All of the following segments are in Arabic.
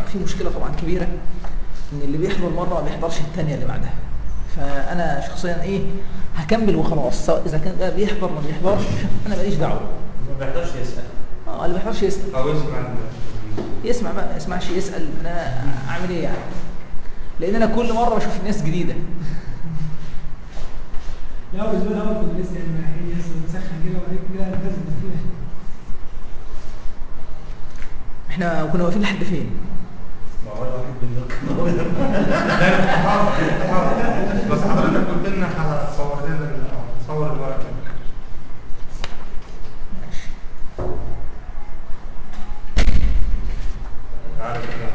في مشكله طبعا كبيره ان اللي بيحضر مره ما بيحضرش الثانيه اللي بعدها. فانا شخصيا هكمل وخلاص، سواء اذا كان بقى بيحضر ما بيحضرش انا ماليش دعوه. ما بيحضرش يسال. اللي ما بيحضرش يسال او يسمع بقى، ما يسمعش يسال. انا اعمل ايه يعني؟ لان انا كل مره بشوف ناس جديده. لا هو الاسبوع الاول كنا لسه يعني رايحين نسخن كده وبعدين كده لازم فيها. احنا كنا واقفين لحد فين؟ ما هو الواحد بالنقطة. بس حضرتك قلت لنا هتصور لنا تصور الورقة. عارف كده.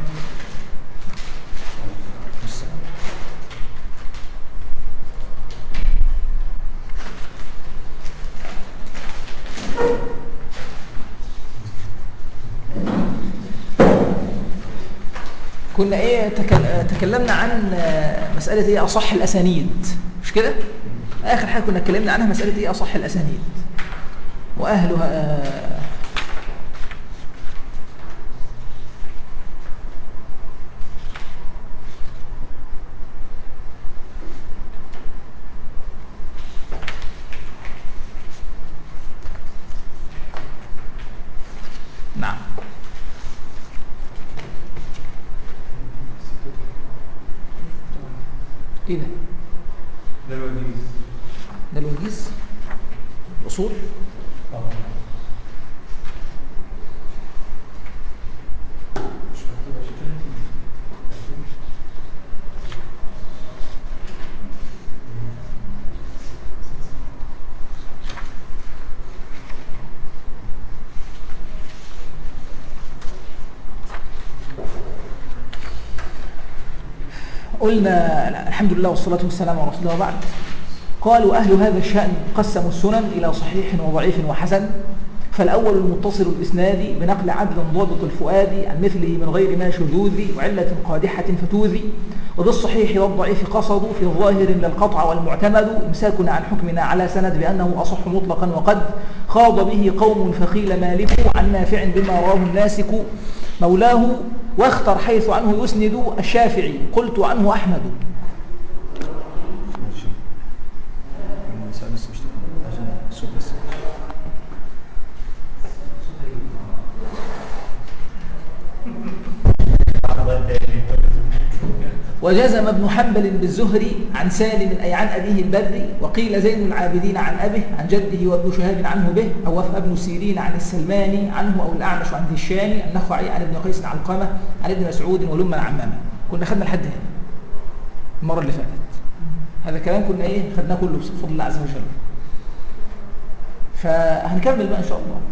كنا تكلمنا عن مسألة أصح الأسانيد، مش كده؟ آخر حاجة كنا اتكلمنا عنها مسألة أصح الأسانيد وأهلها. نعم. ايه ده؟ ده الوجيز. ده الوجيز؟ الاصول؟ مش مكتوبة شكلها. قلنا الحمد لله والصلاة والسلام على رسول الله وبعد. قالوا أهل هذا الشأن قسموا السنن إلى صحيح وضعيف وحسن. فالأول المتصل الإسناد بنقل عدل ضابط الفؤاد عن مثله من غير ما شذوذ وعلة قادحة فتوذي. وبالصحيح والضعيف قصدوا في الظاهر للقطع والمعتمد إمساكنا عن حكمنا على سند بأنه أصح مطلقا وقد خاض به قوم فقيل مالك عن نافع بما راه الناسك مولاه واختر حيث عنه يسند الشافعي قلت عنه أحمد. وجزم ابن حنبل بالزهري عن سالم أي عن أبيه البري. وقيل زين العابدين عن أبيه عن جده وابن شهاب عنه به. أو ابن سيرين عن السلماني عنه أو الأعمش عن هشام النخعي عن ابن قيس علقمة عن ابن مسعود ولما عمامة. كنا خدنا لحد هنا المرة اللي فاتت. هذا كلام كنا خدناه كله بفضل الله عز وجل. فهنكمل بقى إن شاء الله.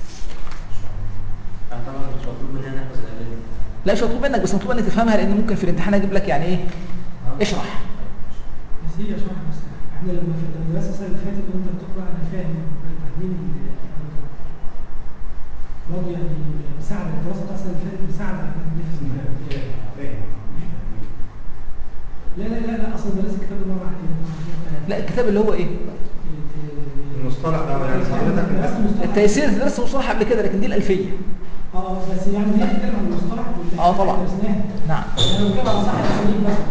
طبعا مش مطلوب مننا نحفظ الأدلة. لا مش مطلوب منك، بس مطلوب انك تفهمها، لان ممكن في الامتحان اجيب لك اشرح. بس هي شرح بس. احنا لما في المدرسه السنه اللي فاتت وانت بتقرا انا فاهم التعليم برضه يعني مساعده الدراسه بتاعت السنه اللي فاتت مساعده على التعليم. لا اصلا درست الكتاب ده مره واحده. لا الكتاب اللي هو المصطلح ده يعني حضرتك التيسير درست مصطلح قبل كده، لكن دي الالفيه. بس يعني دي بتتكلم عن المصطلح طبعا. نعم. انا بتكلم عن صح التسليم بس.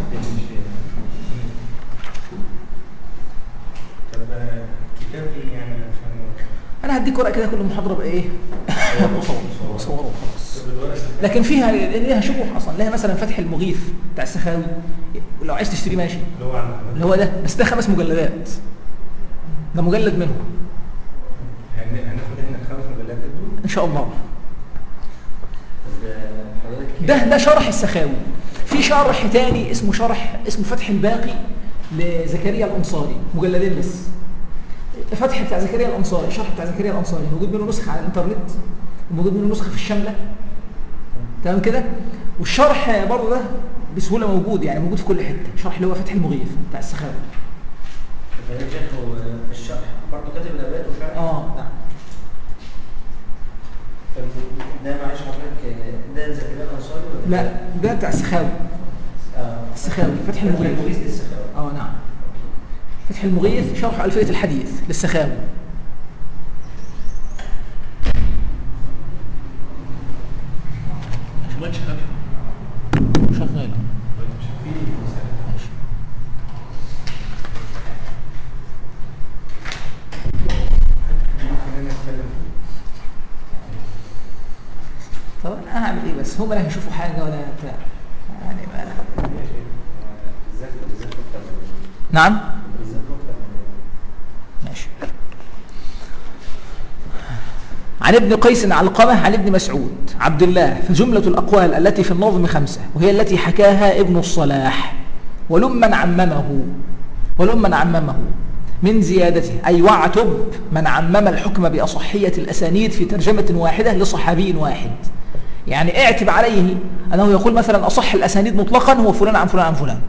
طب كتاب ايه يعني عشان انا هديك ورقه كده كل محاضره بايه صوره وخلاص. لكن فيها ليها شروح اصلا، لها مثلا فتح المغيث بتاع السخاوي لو عايز تشتري ماشي، اللي هو ده، بس ده 5 مجلدات، ده مجلد منهم. هناخد احنا ال5 مجلدات دول ان شاء الله. ده شرح السخاوي. في شرح تاني اسمه فتح الباقي لزكريا الأنصاري، مجلدين بس. فتح بتاع زكريا الأنصاري، شرح بتاع زكريا الأنصاري موجود منه نسخة على الانترنت، وموجود منه نسخة في الشاملة، تمام كده. والشرح برضه ده بسهولة موجود، يعني موجود في كل حتة. شرح اللي هو فتح المغيث بتاع السخاوي. الشرح برضه كاتب الأبيات وشرح. نعم. ده معلش حضرتك ده زكريا الأنصاري ولا؟ لا ده بتاع السخاوي. السخاوي فتح المغيث. السخاوي. نعم. فتح المغيث شرح ألفية الحديث للسخاوي. مش هم لا يشوفوا حاجة ولا بتاع يعني ما... نعم ماشي. عن ابن قيس علقمة عن ابن مسعود عبد الله. فجملة الأقوال التي في النظم 5 وهي التي حكاها ابن الصلاح ولمن عممه من زيادته، أي واعتب من عمم الحكم بأصحية الأسانيد في ترجمة واحدة لصحابي واحد. يعني اعتب عليه أنه يقول مثلا أصح الأسانيد مطلقا هو فلان عن فلان عن فلان،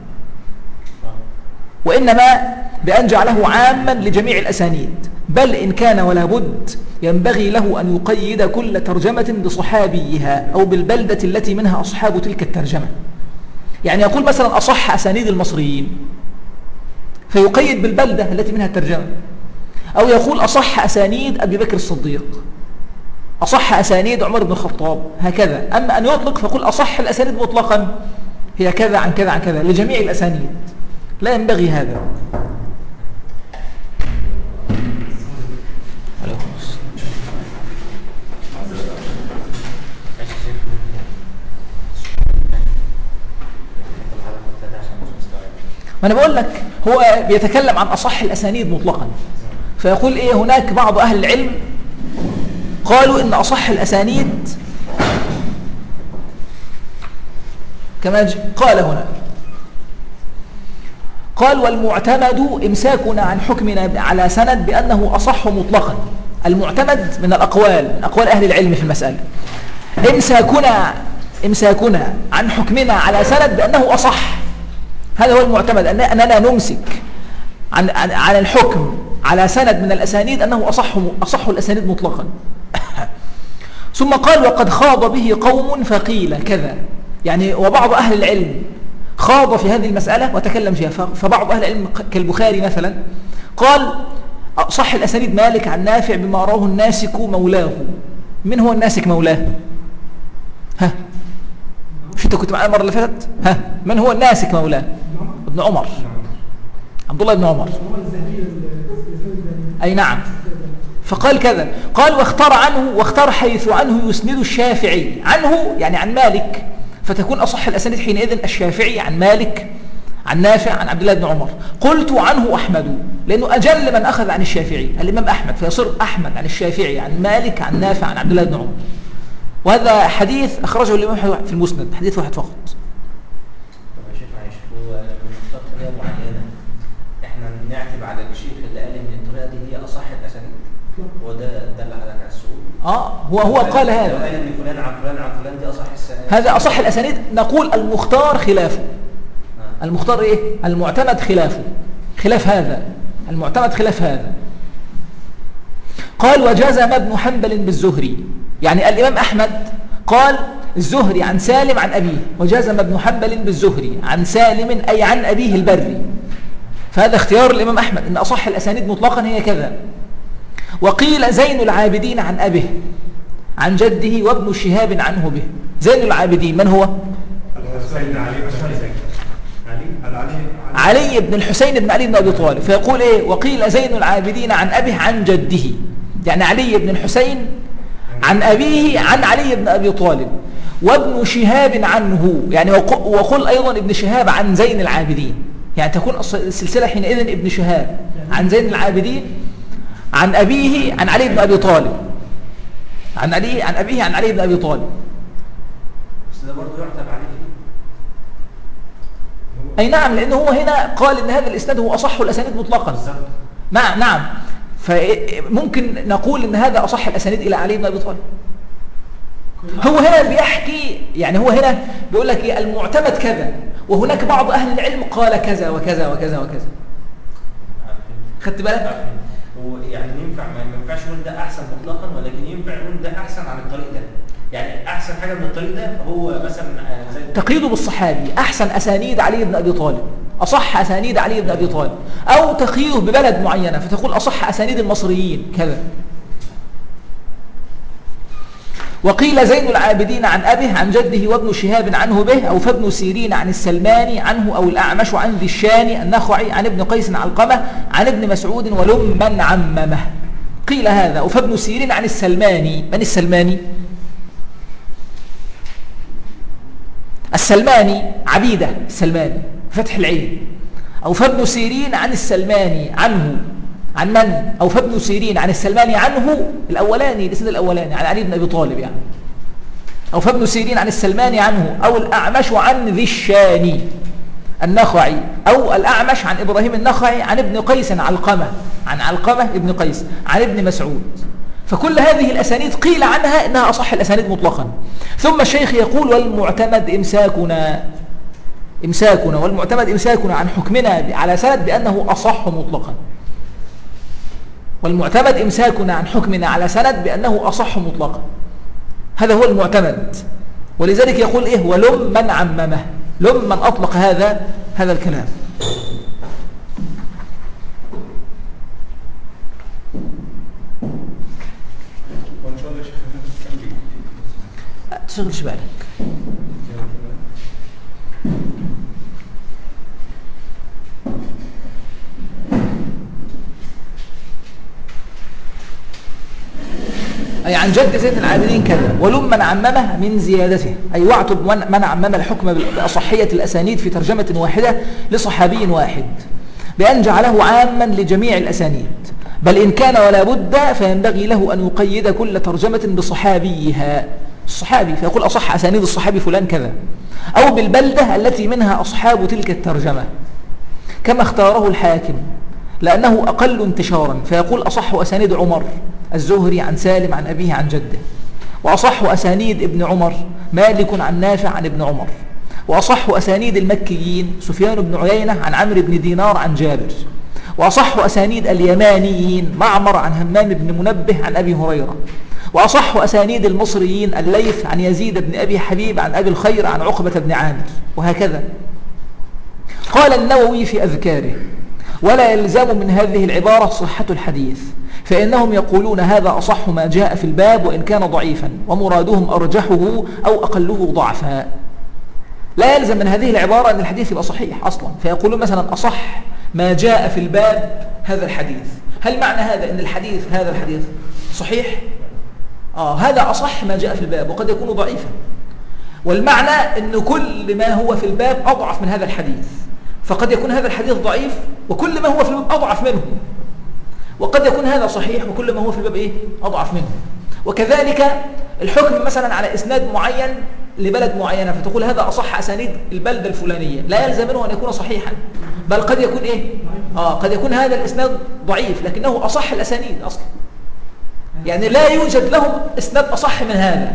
وإنما بأن جعله عاما لجميع الأسانيد، بل إن كان ولا بد ينبغي له أن يقيد كل ترجمة بصحابيها أو بالبلدة التي منها أصحاب تلك الترجمة. يعني يقول مثلا أصح أسانيد المصريين فيقيد بالبلدة التي منها الترجمة، أو يقول أصح أسانيد أبي بكر الصديق، أصح أسانيد عمر بن الخطاب، هكذا. أما أن يطلق فيقول أصح الأسانيد مطلقا هي كذا عن كذا عن كذا لجميع الأسانيد، لا ينبغي هذا. ما أنا بقول لك هو بيتكلم عن أصح الأسانيد مطلقا، فيقول إيه هناك بعض أهل العلم قالوا إن أصح الأسانيد كما قال هنا، قال والمعتمد إمساكنا عن حكمنا على سند بأنه أصح مطلقا. المعتمد من الأقوال، من أقوال أهل العلم في المسألة، إمساكنا عن حكمنا على سند بأنه أصح، هذا هو المعتمد، أننا نمسك عن الحكم على سند من الأسانيد أنه أصح الأسانيد مطلقا. ثم قال وقد خاض به قوم فقيل كذا، يعني وبعض أهل العلم خاض في هذه المسألة وتكلم فيها. فبعض أهل العلم كالبخاري مثلا قال صح الأسانيد مالك عن نافع بما راه الناسك مولاه. من هو الناسك مولاه؟ ها مش انت كنت معنا المرة اللي فاتت؟ ها من هو الناسك مولاه؟ ابن عمر، عبد الله بن عمر. أي نعم. فقال كذا، قال واختار حيث عنه يسند الشافعي عنه، يعني عن مالك، فتكون أصح الأسانيد حينئذ الشافعي عن مالك عن نافع عن عبد الله بن عمر. قلت عنه أحمد، لأنه أجل من أخذ عن الشافعي الإمام أحمد، فيصير أحمد عن الشافعي عن مالك عن نافع عن عبد الله بن عمر. وهذا حديث أخرجه الإمام في المسند، حديث واحد فقط. طب يا شيخ معلش، هو المختار طريقة معينة احنا نعتب على الشيخ اللي قال ان الطريقة دي هي أصح الأسانيد، هو ده اللي على السؤال. هو قال هذا، لو قال ان فلان عن فلان عن فلان دي أصح الأسانيد، هذا أصح الأسانيد، نقول المختار خلافه. المختار إيه؟ المعتمد خلافه، خلاف هذا المعتمد خلاف هذا. قال وجزم ابن حنبل بالزهري، يعني الإمام أحمد قال الزهري عن سالم عن أبيه، وجزم ابن حنبل بالزهري عن سالم أي عن أبيه البري. فهذا اختيار الإمام أحمد أن أصح الأسانيد مطلقا هي كذا. وقيل زين العابدين عن أبيه عن جده وابن شهاب عنه به. زين العابدين من هو؟ علي بن الحسين بن علي بن أبي طالب. فيقول إيه وقيل زين العابدين عن أبيه عن جده، يعني علي بن الحسين عن أبيه عن علي بن أبي طالب، وابن شهاب عنه، يعني وقل أيضا ابن شهاب عن زين العابدين، يعني تكون السلسلة حينئذ ابن شهاب عن زين العابدين عن أبيه عن علي بن أبي طالب، عن أبيه عن علي بن أبي طالب. بس ده برضه يعتب عليه. أي نعم، لأنه هو هنا قال إن هذا الإسناد هو أصح الأسانيد مطلقا. نعم، فممكن نقول إن هذا أصح الأسانيد إلى علي بن أبي طالب. هو هنا بيحكي، يعني هو هنا بيقول لك إيه المعتمد كذا، وهناك بعض أهل العلم قال كذا وكذا وكذا وكذا. خدت بالك؟ يعني ما ينفعش نقول ده أحسن مطلقا، ولكن ينفع نقول ده أحسن عن الطريق ده. يعني أحسن حاجة من الطريق ده هو مثلا زي تقييده بالصحابي، أحسن أسانيد علي بن أبي طالب، أصح أسانيد علي بن أبي طالب، أو تقييده ببلد معينة فتقول أصح أسانيد المصريين كذا. وقيل زين العابدين عن أبيه عن جده وابن شهاب عنه به، أو فابن سيرين عن السلماني عنه، أو الأعمش عن ذي الشاني النخعي عن ابن قيس علقمة عن ابن مسعود ولمن عممه. قيل هذا، وفابن سيرين عن السلماني. من السلماني؟ السلماني عبيدة السلماني فتح العين. أو فابن سيرين عن السلماني عنه، عن من؟ أو فابن سيرين عن السلماني عنه الأولاني، الإسناد الأولاني عن علي بن أبي طالب يعني. أو فابن سيرين عن السلماني عنه. أو الأعمش عن ذي الشاني النخعي. أو الأعمش عن إبراهيم النخعي عن ابن قيس علقمة، عن علقمة ابن قيس عن ابن مسعود. فكل هذه الأسانيد قيل عنها إنها أصح الأسانيد مطلقا. ثم الشيخ يقول والمعتمد إمساكنا والمعتمد إمساكنا عن حكمنا على سند بأنه أصح مطلقا. والمعتمد إمساكنا عن حكمنا على سند بأنه أصح مطلقا، هذا هو المعتمد. ولذلك يقول إيه ولم من عممه، لم من أطلق هذا الكلام. وإن شاء الله شيخنا كم تشغلش بالك. أي عن جد زيد العابدين كذا. ولم من عممه من زيادته، أي واعتب من عمم الحكم بأصحية الأسانيد في ترجمة واحدة لصحابي واحد بأن جعله عاما لجميع الأسانيد، بل إن كان ولا بد فينبغي له أن يقيد كل ترجمة بصحابيها، الصحابي، فيقول أصح أسانيد الصحابي فلان كذا، أو بالبلدة التي منها أصحاب تلك الترجمة كما اختاره الحاكم لأنه أقل انتشارا، فيقول أصح أسانيد عمر الزهري عن سالم عن أبيه عن جده، وأصح أسانيد ابن عمر مالك عن نافع عن ابن عمر، وأصح أسانيد المكيين سفيان بن عيينة عن عمرو بن دينار عن جابر، وأصح أسانيد اليمانيين معمر عن همام بن منبه عن أبي هريرة، وأصح أسانيد المصريين الليث عن يزيد بن أبي حبيب عن أبي الخير عن عقبة بن عامر، وهكذا. قال النووي في أذكاره ولا يلزم من هذه العبارة صحة الحديث، فإنهم يقولون هذا أصح ما جاء في الباب وإن كان ضعيفا، ومرادهم أرجحه أو أقله ضعفا. لا يلزم من هذه العبارة أن الحديث يبقى صحيح أصلا، فيقولون مثلا أصح ما جاء في الباب هذا الحديث. هل معنى هذا أن هذا الحديث صحيح؟ هذا أصح ما جاء في الباب، وقد يكون ضعيفا. والمعنى أن كل ما هو في الباب أضعف من هذا الحديث، فقد يكون هذا الحديث ضعيف وكل ما هو في الباب أضعف منه، وقد يكون هذا صحيح وكل ما هو في الباب أضعف منه. وكذلك الحكم مثلا على إسناد معين لبلد معينة، فتقول هذا أصح أسانيد البلدة الفلانية، لا يلزم منه أن يكون صحيحا، بل قد يكون قد يكون هذا الإسناد ضعيف لكنه أصح الأسانيد أصلا، يعني لا يوجد لهم إسناد أصح من هذا.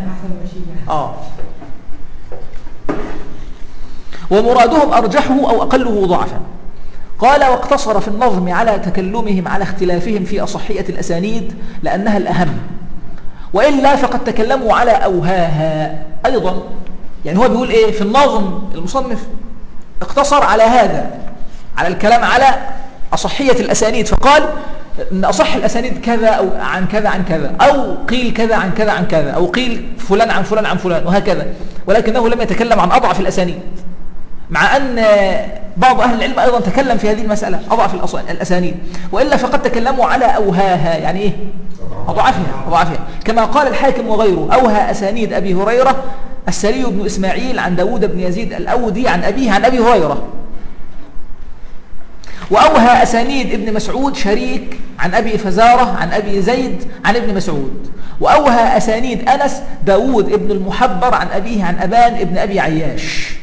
ومرادهم أرجحه أو أقله ضعفا. قال واقتصر في النظم على تكلمهم على اختلافهم في أصحية الأسانيد لأنها الأهم، وإلا فقد تكلموا على أوهاها أيضا. يعني هو بيقول في النظم المصنف اقتصر على هذا، على الكلام على أصحية الأسانيد، فقال إن أصح الأسانيد كذا أو عن كذا عن كذا، أو قيل كذا عن كذا عن كذا، أو قيل فلان عن فلان عن فلان، وهكذا. ولكنه لم يتكلم عن أضعف الأسانيد، مع أن بعض أهل العلم أيضا تكلم في هذه المسألة أضعف الأسانيد، وإلا فقد تكلموا على أوهاها، يعني أضعفها، كما قال الحاكم وغيره أوهى أسانيد أبي هريرة السري بن إسماعيل عن داود بن يزيد الأودي عن أبيه عن أبي هريرة، وأوهى أسانيد ابن مسعود شريك عن أبي فزارة عن أبي زيد عن ابن مسعود، وأوهى أسانيد أنس داود ابن المحبر عن أبيه عن أبان ابن أبي عياش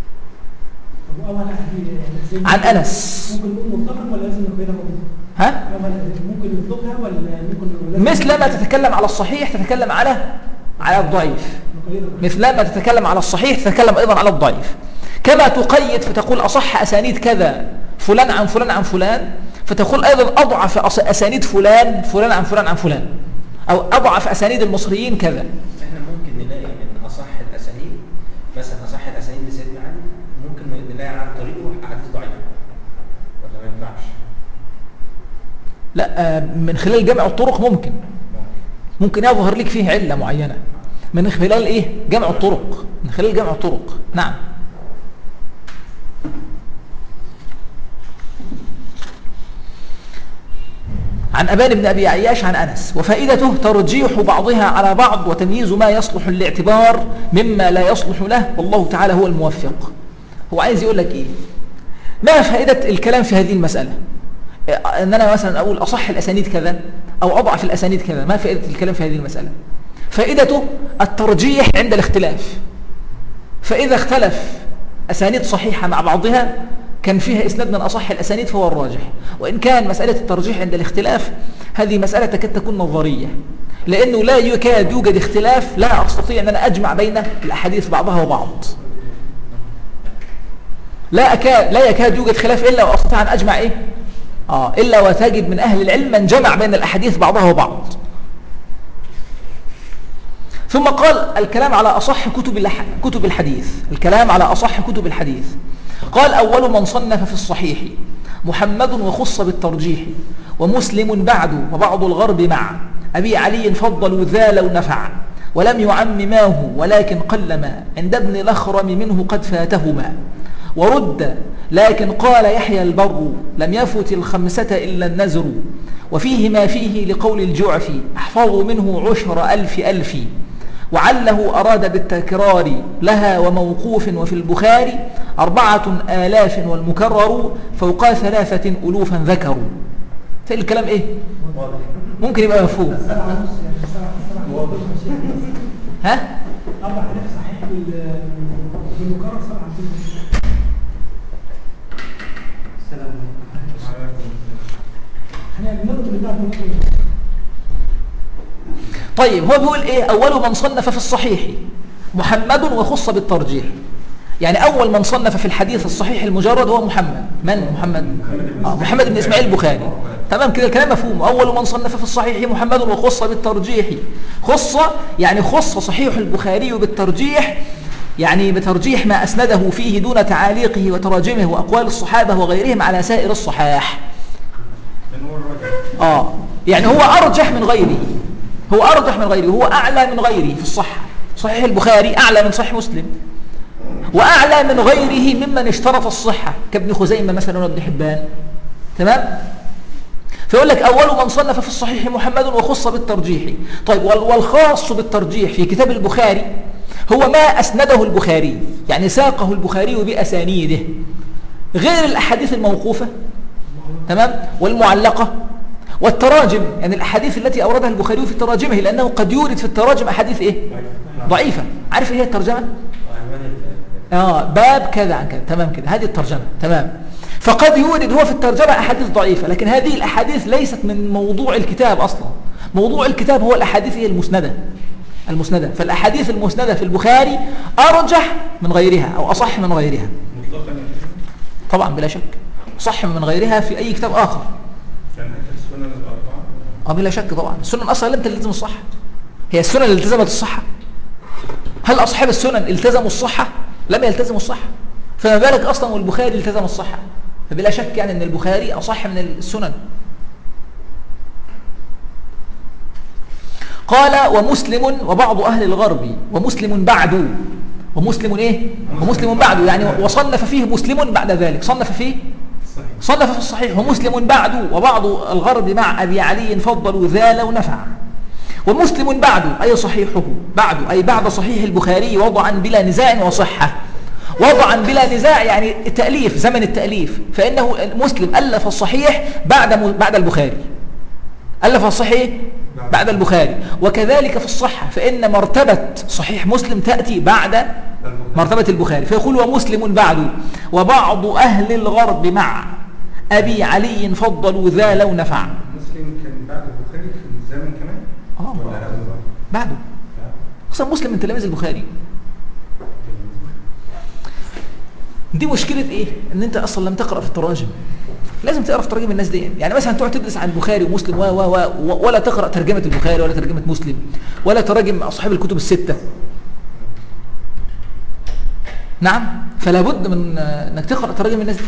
عن أنس. ممكن نقول مطلقا ولا لازم نقيدها ممكن نطلقها ولا ممكن مثل ما تتكلم على الصحيح تتكلم على الضعيف، مثل ما تتكلم على الصحيح تتكلم أيضا على الضعيف. كما تقيد فتقول أصح أسانيد كذا فلان عن فلان عن فلان، فتقول أيضا أضعف أسانيد فلان عن فلان عن فلان، أو أضعف أسانيد المصريين كذا. احنا ممكن نلاقي من أصح الأسانيد مثلا أصح الأسانيد لسيدنا علي ممكن نلاقي عن طريقه أحاديث ضعيفة، ولا ما ينفعش؟ لا، من خلال جمع الطرق ممكن يظهر لك فيه علة معينة من خلال جمع الطرق، من خلال جمع الطرق. نعم. عن أبان بن أبي عياش عن أنس. وفائدته ترجيح بعضها على بعض وتمييز ما يصلح للاعتبار مما لا يصلح له، والله تعالى هو الموفق. هو عايز يقول لك إيه؟ ما فائدة الكلام في هذه المسألة؟ أن أنا مثلا أقول أصح الأسانيد كذا أو أضعف الأسانيد كذا، ما فائدة الكلام في هذه المسألة؟ فائدته الترجيح عند الاختلاف. فإذا اختلف أسانيد صحيحة مع بعضها كان فيها إسناد من أصح الأسانيد فهو الراجح. وإن كان مسألة الترجيح عند الاختلاف هذه مسألة تكاد تكون نظرية، لأنه لا يكاد يوجد اختلاف لا أستطيع أن أنا أجمع بين الأحاديث بعضها وبعض. لا يكاد يوجد خلاف إلا وأستطيع أن أجمع إيه؟ إلا وتجد من أهل العلم من جمع بين الأحاديث بعضها وبعض. ثم قال الكلام على أصح كتب الحديث. الكلام على أصح كتب الحديث. قال أول من صنف في الصحيح محمد وخص بالترجيح، ومسلم بعد وبعض الغرب مع أبي علي فضلوا ذا لو نفع، ولم يعمماه ولكن قلما عند ابن الأخرم منه قد فاتهما، ورد لكن قال يحيى البر لم يفت الخمسة إلا النزر، وفيه ما فيه لقول الجعفي أحفظ منه 10,000 وعله أراد بالتكرار لها وموقوف، وفي البخاري 4,000 والمكرر فوق 3 ألوفا ذكروا. تلاقي الكلام إيه؟ ممكن يبقى مفهوم. ها؟ 4,000 صحيح بالمكرر 7,000. السلام عليكم. طيب هو بيقول ايه؟ اول من صنف في الصحيح محمد وخص بالترجيح. يعني اول من صنف في الحديث الصحيح المجرد هو محمد. من محمد؟ محمد بن اسماعيل البخاري. تمام كده الكلام مفهوم. اول من صنف في الصحيح محمد وخص بالترجيح. خص يعني خص صحيح البخاري بالترجيح، يعني بترجيح ما اسنده فيه دون تعاليقه وتراجمه واقوال الصحابه وغيرهم على سائر الصحاح. يعني هو ارجح من غيره، هو أرجح من غيره، هو أعلى من غيره في الصحة. صحيح البخاري أعلى من صحيح مسلم، وأعلى من غيره ممن اشترط الصحة كابن خزيمة مثلا وابن حبان. تمام؟ فيقول لك أول من صنف في الصحيح محمد وخص بالترجيح. طيب والخاص بالترجيح في كتاب البخاري هو ما أسنده البخاري، يعني ساقه البخاري بأسانيده، غير الأحاديث الموقوفة تمام والمعلقة والتراجم، يعني الأحاديث التي أوردها البخاري في تراجمه، لأنه قد يورد في التراجم أحاديث إيه؟ ضعيفة. عارف إيه هي الترجمة؟ باب كذا عن كذا. تمام كده، هذه الترجمة. تمام. فقد يورد هو في الترجمة أحاديث ضعيفة، لكن هذه الأحاديث ليست من موضوع الكتاب أصلا. موضوع الكتاب هو الأحاديث هي المسندة. فالأحاديث المسندة في البخاري أرجح من غيرها أو أصح من غيرها طبعا بلا شك، صح من غيرها في أي كتاب آخر. بلا شك طبعا. السنن أصلا لم تلتزم الصحة. هي السنن اللي التزمت الصحة؟ هل أصحاب السنن التزموا الصحة؟ لم يلتزموا الصحة. فما بالك أصلا والبخاري التزم الصحة؟ فبلا شك يعني أن البخاري أصح من السنن. قال ومسلم وبعض أهل الغرب ومسلم بعد. ومسلم إيه؟ ومسلم بعد يعني وصنف فيه مسلم بعد ذلك. صنف في الصحيح ومسلم بعد وبعض الغرب مع أبي علي فضلوا ذا لو نفع. ومسلم بعد أي صحيحه بعد أي بعد صحيح البخاري وضعا بلا نزاع وصحة. وضعا بلا نزاع يعني تأليف، زمن التأليف، فإنه مسلم ألف الصحيح بعد البخاري. ألف الصحيح بعد البخاري. وكذلك في الصحة، فإن مرتبة صحيح مسلم تأتي بعد مرتبة البخاري. فيقول ومسلم بعد وبعض أهل الغرب مع أبي علي فضلوا ذا لو نفع. مسلم كان بعد البخاري في الزمن كمان؟ بعده. أصلا مسلم من تلاميذ البخاري. دي مشكلة إيه؟ إن أنت أصلا لم تقرأ في التراجم. لازم تقرأ في تراجم الناس دي. يعني مثلا تقعد تدرس عن البخاري ومسلم ولا تقرأ ترجمة البخاري ولا ترجمة مسلم ولا تراجم أصحاب الكتب الستة. نعم، فلا بد من أنك تقرأ تراجم الناس دي.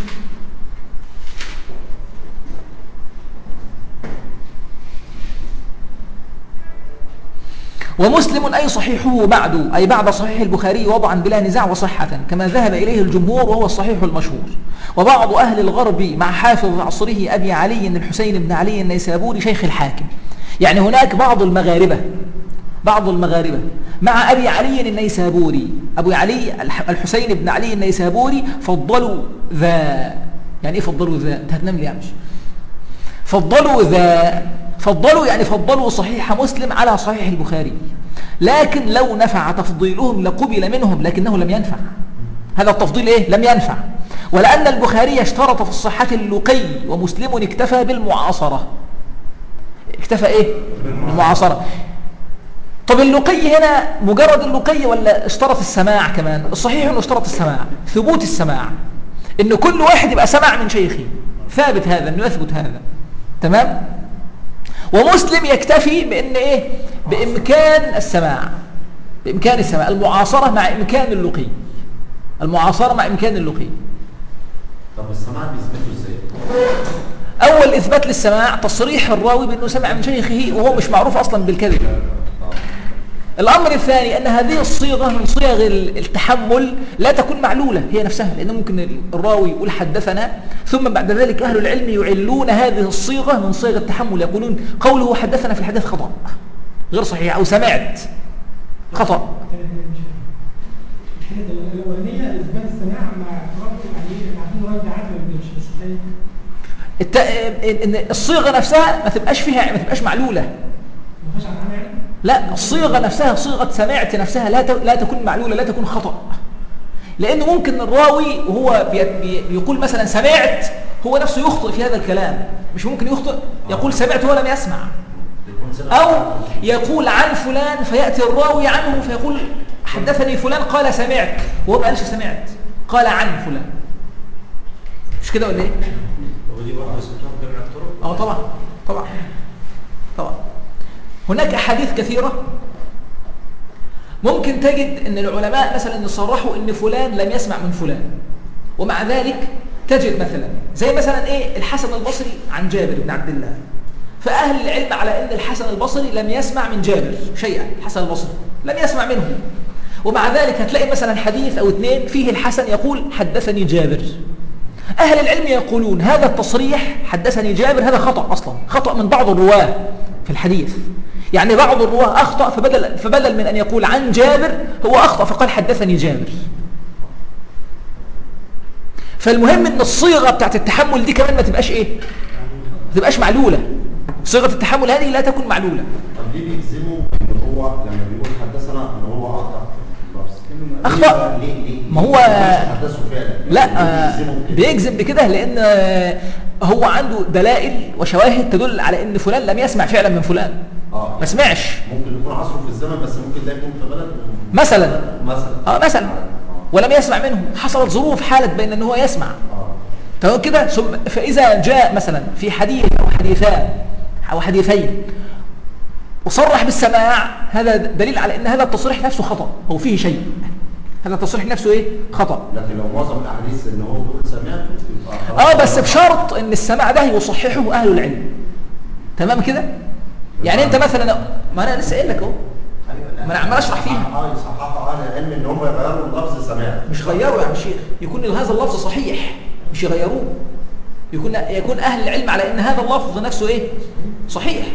ومسلم أي صحيحه بعد أي بعد صحيح البخاري وضعا بلا نزاع وصحة كما ذهب إليه الجمهور وهو الصحيح المشهور. وبعض أهل الغرب مع حافظ عصره أبي علي الحسين بن علي النيسابوري شيخ الحاكم. يعني هناك بعض المغاربة مع أبي علي النيسابوري، أبو علي الحسين بن علي النيسابوري فضلوا ذا. يعني إيه فضلوا ذا؟ أنت هتنام لي يا مش فضلوا ذا، فضلوا يعني فضلوا صحيح مسلم على صحيح البخاري، لكن لو نفع تفضيلهم لقبل منهم، لكنه لم ينفع. هذا التفضيل إيه؟ لم ينفع. ولأن البخاري اشترط في الصحة اللقي ومسلم اكتفى بالمعاصرة. اكتفى إيه؟ المعاصرة. طب اللقي هنا مجرد اللقي ولا اشترط السماع كمان؟ الصحيح انه اشترط السماع، ثبوت السماع، ان كل واحد يبقى سمع من شيخه، ثابت هذا، انه يثبت هذا. تمام؟ ومسلم يكتفي بان ايه؟ بامكان السماع، بامكان السماع، المعاصرة مع امكان اللقي، المعاصرة مع امكان اللقي. طب السماع بيثبته ازاي؟ اول اثبات للسماع تصريح الراوي بانه سمع من شيخه وهو مش معروف اصلا بالكذب. الأمر الثاني أن هذه الصيغة من صيغ التحمل لا تكون معلولة هي نفسها، لأنه ممكن الراوي يقول حدثنا ثم بعد ذلك أهل العلم يعلون هذه الصيغة من صيغ التحمل، يقولون قوله حدثنا في الحديث خطأ غير صحيح، أو سمعت خطأ. الأولانية إثبات السماع مع ربط يعني عارفين رد عدل مش إن الصيغة نفسها ما تبقاش معلولة. ما فيش عنها يعني؟ لا، الصيغة نفسها صيغة سمعت نفسها لا تكون معلولة، لا تكون خطأ. لأنه ممكن الراوي وهو بيقول مثلا سمعت هو نفسه يخطئ في هذا الكلام، مش ممكن يخطئ يقول سمعت ولم يسمع، أو يقول عن فلان فيأتي الراوي عنه فيقول حدثني فلان قال سمعت وهو ما قالش سمعت، قال عن فلان. مش كده ولا ايه؟ ودي برضه اسمها جمع الطرق؟ طبعا. هناك أحاديث كثيرة ممكن تجد أن العلماء مثلا يصرحوا أن فلان لم يسمع من فلان، ومع ذلك تجد مثلا زي مثلا إيه الحسن البصري عن جابر بن عبد الله، فأهل العلم على أن الحسن البصري لم يسمع من جابر شيئا، الحسن البصري لم يسمع منه، ومع ذلك هتلاقي مثلا حديث أو اثنين فيه الحسن يقول حدثني جابر. أهل العلم يقولون هذا التصريح حدثني جابر هذا خطأ أصلا، خطأ من بعض الرواه في الحديث. يعني بعض الرواه أخطأ فبدل من أن يقول عن جابر هو أخطأ فقال حدثني جابر. فالمهم أن الصيغة بتاعت التحمل دي كمان ما تبقاش إيه؟ ما تبقاش معلولة. صيغة التحمل هذه لا تكون معلولة. طب ليه بيجزموا ان هو لما بيقول حدثنا ان هو اخطأ في اللفظ؟ أخطأ؟ ما هو لا بيجزم بكده لأن هو عنده دلائل وشواهد تدل على أن فلان لم يسمع فعلا من فلان، ما سمعش. ممكن يكون عصره في الزمن بس ممكن ده يكون في بلد مثلا ولم يسمع منه، حصلت ظروف حالت بين أنه هو يسمع. تمام كده. فإذا جاء مثلا في حديث أو حديثان أو حديثين وصرح بالسماع، هذا دليل على أن هذا التصريح نفسه خطأ، هو فيه شيء، هذا التصريح نفسه إيه؟ خطأ. لكن لو معظم الأحاديث إن هو بيقول سمعته بس بشرط أن السماع ده يصححه أهل العلم. تمام كده. يعني أنت مثلا، ما أنا لسه قايل لك أهو، ما أنا عمال أشرح فيها. يصححوا أهل العلم إن هم يغيروا اللفظ سماع، مش غيروا يا عم الشيخ، يكون هذا اللفظ صحيح مش يغيروه، يكون أهل العلم على أن هذا اللفظ نفسه إيه؟ صحيح.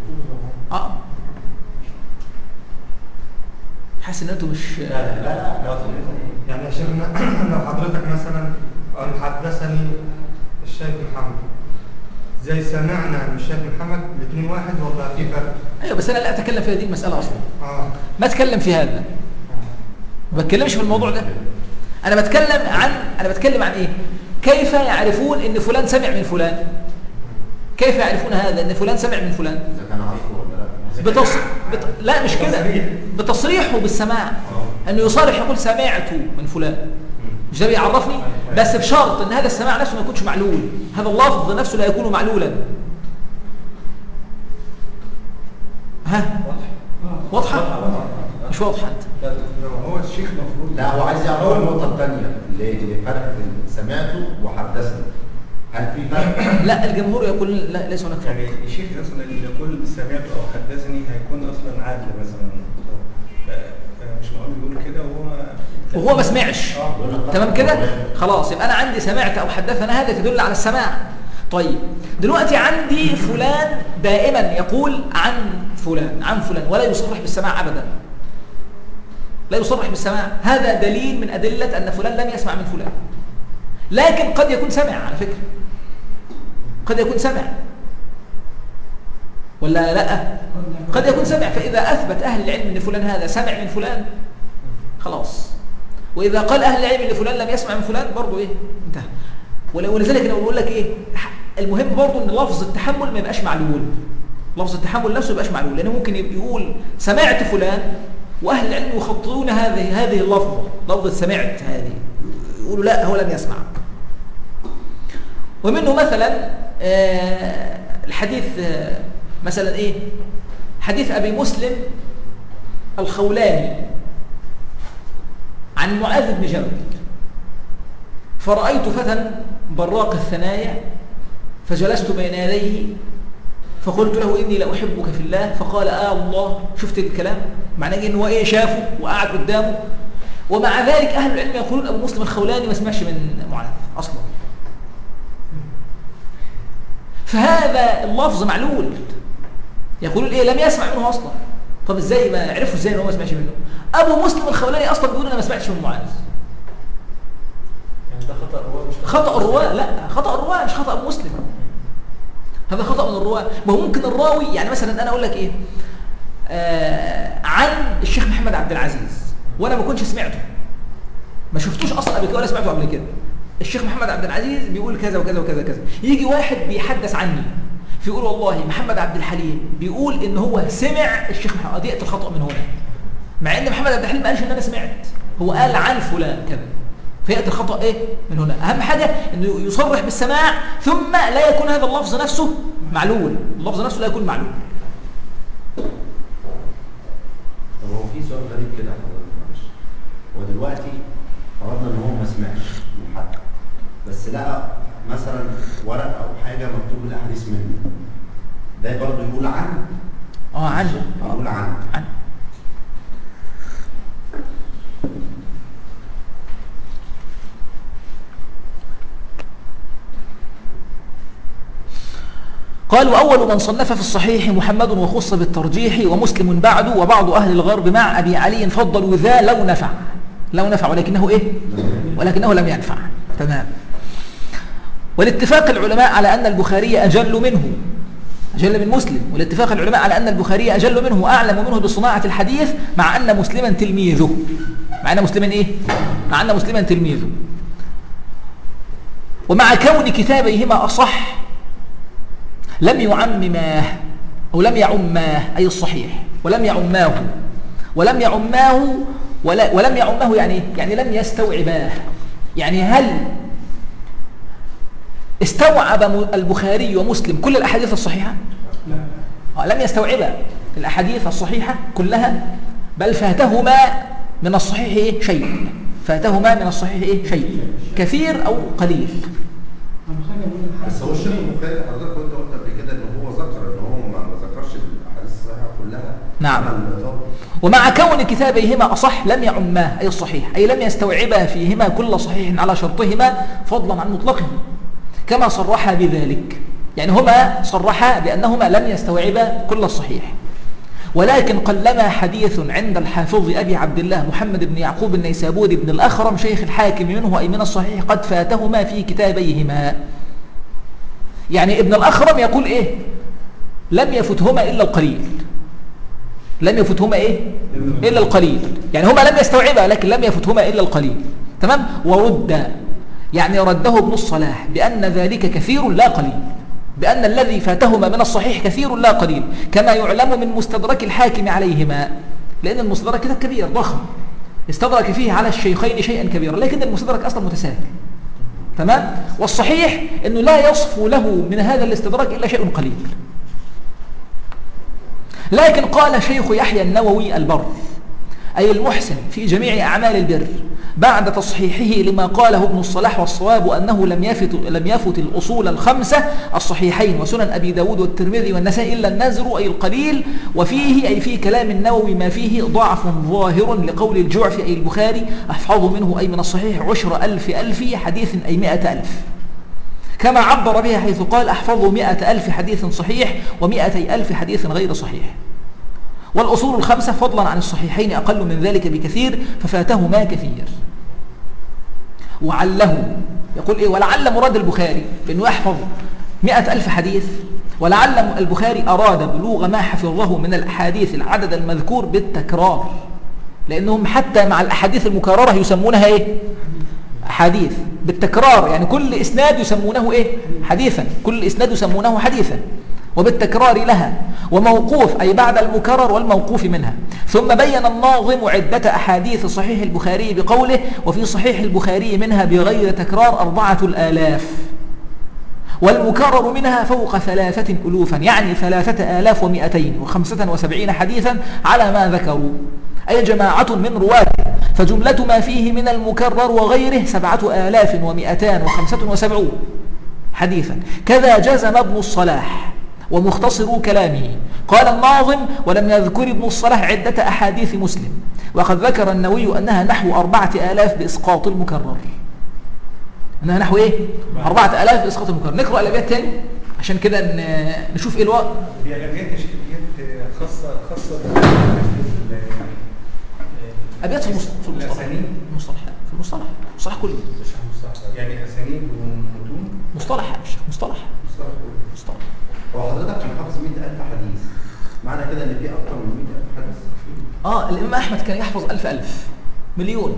حاسس ان انتوا مش لا يعني يا شيخنا لو حضرتك مثلا قال حدثني الشيخ محمد زي سمعنا من الشيخ محمد الاثنين واحد ولا في فرق؟ ايوه بس انا لا اتكلم في هذه المساله اصلا. ما اتكلم في هذا، ما بتكلمش في الموضوع ده. انا بتكلم عن ايه؟ كيف يعرفون ان فلان سمع من فلان؟ كيف يعرفون هذا ان فلان سمع من فلان؟ اذا كان عارفه ولا لا؟ لا مش كده، بتصريحه بالسماع، انه يصرح يقول سمعت من فلان، مش ده بيعرفني؟ بس بشرط ان هذا السماع نفسه ما يكونش معلول، هذا اللفظ نفسه لا يكون معلولا. ها واضحه؟ مش واضحه انت؟ هو الشيخ مفروض لا هو عايز يعرف النقطه الثانيه اللي فرق بين سمعته وحدثنا. هل في فرق؟ لا، الجمهور يقول لا، ليس هناك فرق. يعني الشيخ اصلا اللي يقول سمعت او حدثني هيكون اصلا عادل مثلا، مش معقول يقول كده وهو ما سمعش. تمام كده، خلاص يبقى انا عندي سمعت او حدثنا، هذا تدل على السماع. طيب دلوقتي عندي فلان دائما يقول عن فلان عن فلان ولا يصرح بالسماع ابدا، لا يصرح بالسماع، هذا دليل من ادله ان فلان لم يسمع من فلان. لكن قد يكون سمع، على فكره قد يكون سمع ولا لا؟ قد يكون سمع. فاذا اثبت اهل العلم ان فلان هذا سمع من فلان خلاص، واذا قال اهل العلم ان فلان لم يسمع من فلان برضه ايه، انتهى. ولذلك انا بقول لك ايه، المهم برضه ان لفظ التحمل ما يبقاش معلول، لفظ التحمل نفسه ما يبقاش معلول، لانه ممكن يقول سمعت فلان واهل العلم يخطئون هذه اللفظه، لفظه سمعت هذه، يقولوا لا هو لم يسمع. ومنه مثلا الحديث مثلا ايه، حديث ابي مسلم الخولاني عن معاذ بن جبل: فرأيت فتى براق الثنايا فجلست بين يديه فقلت له إني لأحبك في الله، فقال الله. شفت الكلام؟ معناه إن هو إيه، شافه وقعد قدامه، ومع ذلك أهل العلم يقولون أبو مسلم الخولاني ما سمعش من معاذ أصلا. فهذا اللفظ معلول، يقولون إيه، لم يسمع منه أصلا. طب إزاي ما عرفوا إزاي إن هو ما سمعش منه؟ أبو مسلم الخولاني أصلا بيقول أنا ما سمعتش من معاذ. يعني ده خطأ الرواة، مش خطأ الرواة؟ لا، خطأ الرواة مش خطأ أبو مسلم، هذا خطأ من الرواة. ما هو ممكن الراوي، يعني مثلا أنا أقول لك إيه، عن الشيخ محمد عبد العزيز وأنا ما كنتش سمعته، ما شفتوش أصلا قبل كده ولا سمعته قبل كده. الشيخ محمد عبد العزيز بيقول كذا وكذا وكذا كذا، يجي واحد بيحدث عني فيقول والله محمد عبد الحليم بيقول إن هو سمع الشيخ محمد، دي الخطأ من هنا، مع إن محمد عبد الحليم ما قالش إن أنا سمعت، هو قال عن فلان كذا، فيأتي الخطأ إيه من هنا. أهم حاجة إنه يصرح بالسماع، ثم لا يكون هذا اللفظ نفسه معلول، اللفظ نفسه لا يكون معلول. طب هو في سؤال غريب كده حضرتك، معلش. هو دلوقتي فرضنا ان هو ما سمعش من حد، بس لقى مثلا ورق او حاجه مكتوب الاحاديث منه، ده برضه يقول عنه؟ عنه، يقول عنه. قال: وأول من صنف في الصحيح محمد وخص بالترجيح، ومسلم بعد، وبعض أهل الغرب مع أبي علي فضلوا ذا لو نفع ولكنه إيه؟ ولكنه لم ينفع. تمام. والاتفاق العلماء على أن البخاري أجل من مسلم، والاتفاق العلماء على أن البخاري أجل منه وأعلم منه بصناعة الحديث، مع أن مسلما تلميذه. مع أن مسلما إيه؟ مع أن مسلما تلميذه. ومع كون كتابيهما أصح لم يعمماه أو لم يعماه، أي الصحيح، ولم يعماه يعني لم يستوعباه. يعني هل استوعب البخاري ومسلم كل الأحاديث الصحيحة؟ لا، لم يستوعب الأحاديث الصحيحة كلها، بل فاتهما من الصحيح شيء، شيء كثير أو قليل. بس هو الشيخ البخاري حضرتك قلت قبل كده ان هو ذكر ان هو ما ذكرش الاحاديث الصحيحه كلها. نعم. ومع كون كتابيهما اصح لم يعماه، اي الصحيح، اي لم يستوعبا فيهما كل صحيح على شرطهما فضلا عن مطلقه، كما صرحا بذلك. يعني هما صرحا بانهما لم يستوعبا كل الصحيح. ولكن قلما حديث عند الحافظ أبي عبد الله محمد بن يعقوب النيسابوري بن الأخرم شيخ الحاكم منه أي من الصحيح قد فاتهما في كتابيهما. يعني ابن الأخرم يقول إيه؟ لم يفتهما إلا القليل. يعني هما لم يستوعبا لكن لم يفتهما إلا القليل. تمام؟ ورد، يعني رده ابن الصلاح بأن ذلك كثير لا قليل، بأن الذي فاتهما من الصحيح كثير لا قليل، كما يعلم من مستدرك الحاكم عليهما، لأن المستدرك كتاب كبير ضخم استدرك فيه على الشيخين شيئا كبيرا، لكن المستدرك أصلا متساهل. تمام؟ والصحيح أنه لا يصفو له من هذا الاستدراك إلا شيء قليل. لكن قال شيخ يحيى النووي البر أي المحسن في جميع أعمال البر: بعد تصحيحه لما قاله ابن الصلاح، والصواب أنه لم يفت الأصول الخمسة الصحيحين وسنن أبي داود والترمذي والنسائي إلا النزر أي القليل، وفيه أي في كلام النووي ما فيه ضعف ظاهر لقول الجعفي أي البخاري أحفظ منه أي من الصحيح 10,000 حديث أي 100,000، كما عبر بها حيث قال أحفظ 100,000 حديث صحيح و200,000 حديث غير صحيح. والأصول الخمسة فضلا عن الصحيحين أقل من ذلك بكثير، ففاتهما كثير. وعله يقول إيه؟ ولعل مراد البخاري بأنه يحفظ 100,000 حديث، ولعل البخاري أراد بلوغ ما حفظه من الأحاديث العدد المذكور بالتكرار، لأنهم حتى مع الأحاديث المكررة يسمونها إيه؟ حديث بالتكرار، يعني كل إسناد يسمونه إيه؟ حديثا، كل إسناد يسمونه حديثا وبالتكرار لها. وموقوف أي بعد المكرر والموقوف منها. ثم بين الناظم عدة أحاديث صحيح البخاري بقوله وفي صحيح البخاري منها بغير تكرار 4,000 والمكرر منها فوق 3,000 يعني 3,275 حديثا على ما ذكروا، أي جماعة من رواته، فجملة ما فيه من المكرر وغيره 7,275 حديثا. كذا جزم ابن الصلاح ومختصر كلامه. قال الناظم ولم يذكر ابن الصلاح عدة أحاديث مسلم، وقد ذكر النووي أنها نحو 4,000 بإسقاط المكرر. أنها نحو إيه؟ 4,000 بإسقاط المكرر. نقرأ الأبيات تاني عشان كده نشوف إيه الوقت. هي الأبيات يا شيخ خاصة أبيات في المصطلح، في المصطلح كله، يعني أسانيد ومتون، مصطلح يا شيخ، مصطلح. هو حضرتك كان حافظ 100,000 حديث، معنى كده ان في اكتر من 100,000 حديث؟ الإمام أحمد كان يحفظ 1,000 مليون.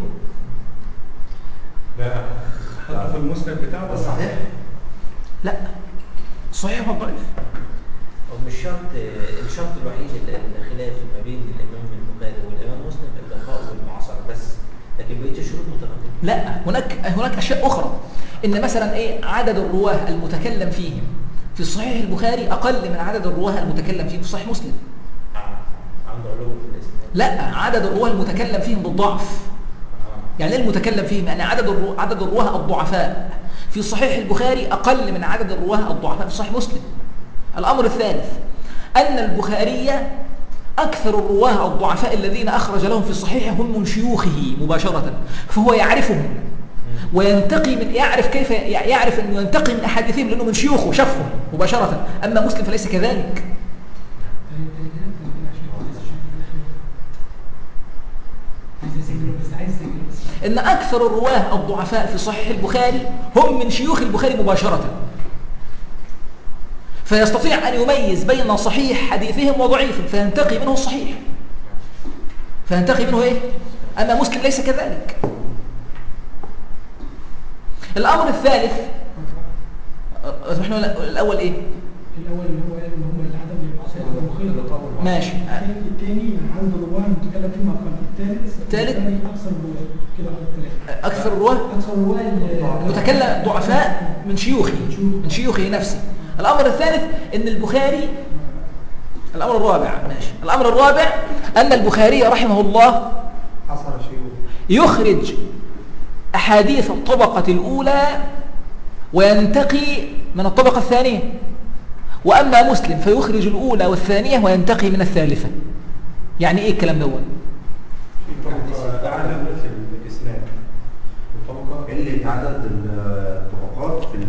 لا حطه في المسند بتاعه. ده صحيح؟ لا صحيح والضعيف. ومش شرط، الشرط الوحيد الخلاف ما بين الإمام البخاري والإمام مسلم اللقاء والمعاصرة بس، لكن بقية الشروط متقدمة. لا، هناك أشياء أخرى، إن مثلا إيه عدد الرواه المتكلم فيهم في صحيح البخاري أقل من عدد الرواه المتكلم فيهم في صحيح مسلم. عنده علو في الإسلام. لا، عدد الرواه المتكلم فيهم بالضعف. يعني ايه المتكلم فيهم؟ يعني عدد الرواه الضعفاء في صحيح البخاري أقل من عدد الرواه الضعفاء في صحيح مسلم. الأمر الثالث أن البخاري أكثر الرواه الضعفاء الذين أخرج لهم في الصحيح هم من شيوخه مباشرة، فهو يعرفهم وينتقي من يعرف أنه ينتقي من أحاديثهم لأنه من شيوخه شافهم مباشرة. أما مسلم فليس كذلك. إن أكثر الرواه الضعفاء في صحيح البخاري هم من شيوخ البخاري مباشرة، فيستطيع أن يميز بين صحيح حديثهم وضعيف فينتقي منه الصحيح، فينتقي منه إيه؟ أما مسلم ليس كذلك. الأمر الثالث احنا الأول إيه؟ الأول اللي هو قال إن هم العدد المخيط ماشي. الثاني عدد الرواه المتكلم فيهم أقل. الثالث أكثر الرواه كده على الثلاثة. أكثر الرواه المتكلم ضعفاء من شيوخه نفسه. الأمر الثالث إن البخاري، الأمر الرابع أن البخاري رحمه الله يخرج أحاديث الطبقة الأولى وينتقي من الطبقة الثانية، وأما مسلم فيخرج الأولى والثانية وينتقي من الثالثة. يعني إيه الكلام دوت؟ أعلى في الإسناد الطبقة اللي عدد الطبقات في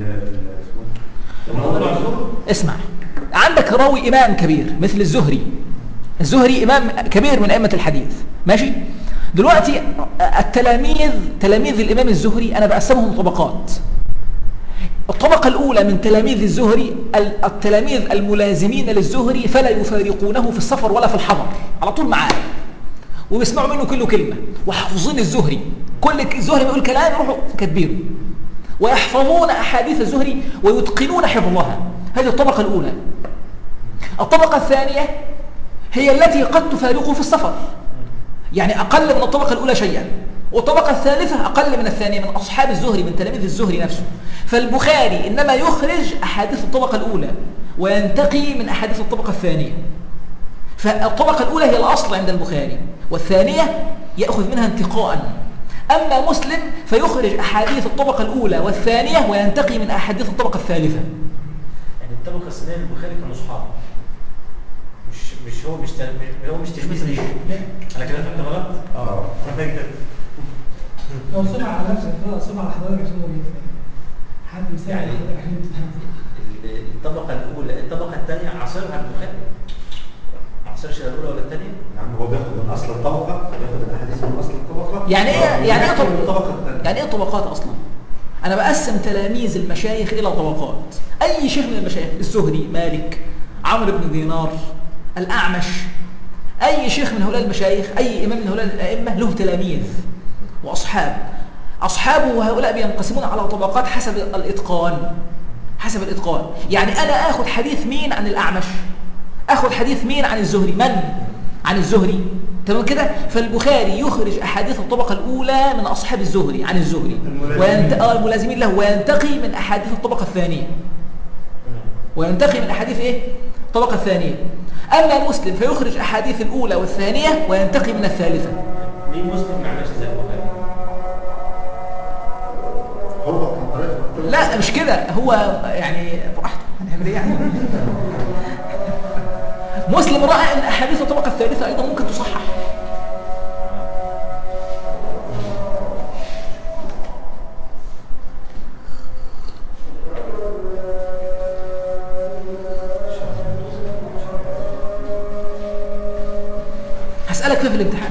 اسمع، عندك راوي إمام كبير مثل الزهري إمام كبير من أئمة الحديث، ماشي؟ دلوقتي تلاميذ الإمام الزهري أنا بقسمهم طبقات. الطبقة الأولى من تلاميذ الزهري التلاميذ الملازمين للزهري فلا يفارقونه في السفر ولا في الحضر، على طول معاه وبيسمعوا منه كل كلمة وحافظين الزهري، كل الزهري بيقول كلام يروحوا كاتبينه ويحفظون أحاديث الزهري ويتقنون حفظها. هذه الطبقة الأولى. الطبقة الثانية هي التي قد تفارقه في السفر، يعني أقل من الطبقة الأولى شيئا، والطبقة الثالثة أقل من الثانية، من أصحاب الزهري، من تلاميذ الزهري نفسه. فالبخاري إنما يخرج أحاديث الطبقة الأولى وينتقي من أحاديث الطبقة الثانية. فالطبقة الأولى هي الأصل عند البخاري، والثانية يأخذ منها انتقاء. أما مسلم فيخرج أحاديث الطبقة الأولى والثانية وينتقي من أحاديث الطبقة الثالثة. يعني الطبقة الثانية البخاري كانوا أصحاب، مش تلميذ ليه؟ أنا كده فهمت غلط؟ أنا فاهم كده. لو صبع على نفسك كده صبع على حضرتك عشان هو بيفهم حد مثال يعني حضرتك عشان تفهم. الطبقة الأولى، الطبقة الثانية عصرها البخاري. ما عصرش الأولى ولا الثانية؟ نعم، هو بياخد من اصل الطبقه، بياخد الاحاديث من اصل الطبقه. يعني ايه الطبقه الثانيه؟ يعني ايه طبقات اصلا؟ انا بقسم تلاميذ المشايخ الى طبقات. اي شيخ من المشايخ، الزهري، مالك، عمرو بن دينار، الاعمش، اي شيخ من هؤلاء المشايخ، اي امام من هؤلاء الائمه له تلاميذ واصحاب. اصحابه هؤلاء بينقسمون على طبقات حسب الاتقان. حسب الاتقان. يعني انا اخذ حديث مين عن الاعمش؟ اخذ حديث مين عن الزهري؟ من عن الزهري؟ تمام كده. فالبخاري يخرج احاديث الطبقه الاولى من اصحاب الزهري عن الزهري الملازمين له، وينتقي من احاديث الطبقه الثانيه. وينتقي من احاديث ايه؟ الطبقه الثانيه. اما مسلم فيخرج احاديث الاولى والثانيه وينتقي من الثالثه. ليه مسلم ما عملش زي البخاري؟ هو كان طريقه لا مش كده، هو يعني براحته، هنعمل ايه يعني؟ مسلم راى ان احاديث الطبقه الثالثه ايضا ممكن تصحح. هسألك فيه في الامتحان.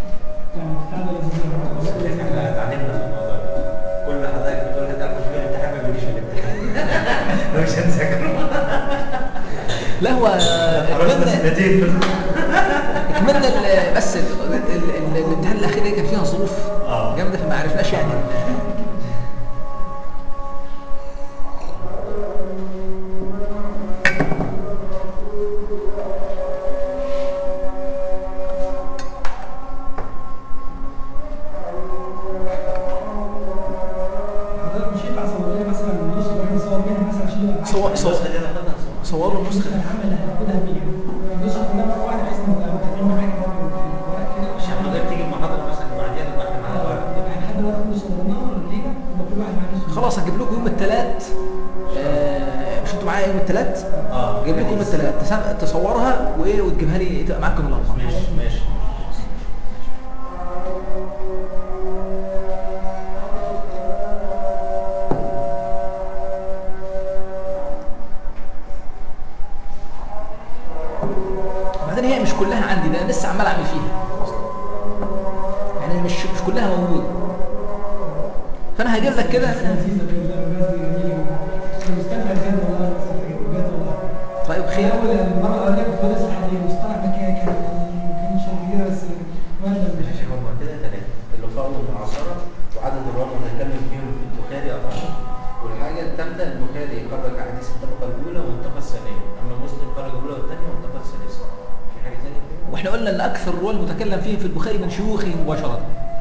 احنا اتعلمنا في الموضوع ده. كل حضرتك بتقول هتعرف في الامتحان ما بيجيش الامتحان. انا مش هنذاكر. لا هو اكملنا بس الامتحان الاخير كان فيها ظروف جامده فما عرفناش يعني. حضرتك مش ينفع صور لنا مثلا النص اللي احنا نصور بيها مثلا عشان صوروا النسخه. العامة اللي هناخدها بيها النسخة كلها مرة واحدة بحيث نبقى متابعين معاك مش حضرتك تيجي المحاضرة مثلا بعديها نبقى احنا معانا ورق. احنا لحد دلوقتي كل صورناها ولا لينا يبقى كل واحد معاه نسخة. خلاص هجيب لكم يوم الثلاث. مش انتوا معايا يوم الثلاث؟ جايب لكم يوم الثلاث تصورها وايه وتجيبها لي تبقى معاكم الاربعاء. ماشي. بعدين هي مش كلها عندي، ده انا لسه عمال اعمل فيها يعني مش كلها موجوده. فانا هجيب لك كده. طيب خير. المرة الأولانية كنت بدرس الحديث مصطلح مكاني كان شغال بس ماشي. هم كده ثلاثة اللي فاضوا المعاصرة وعدد الرواه اللي هنتكلم فيهم في البخاري أربعة. والحاجة الثالثة البخاري خرج أحاديث الطبقة الأولى والطبقة الثانية، أما مسلم خرج الأولى والثانية والطبقة الثالثة. في حاجة ثانية كده؟ واحنا قلنا ان اكثر الرواه المتكلم فيه في البخاري من شيوخه مباشره.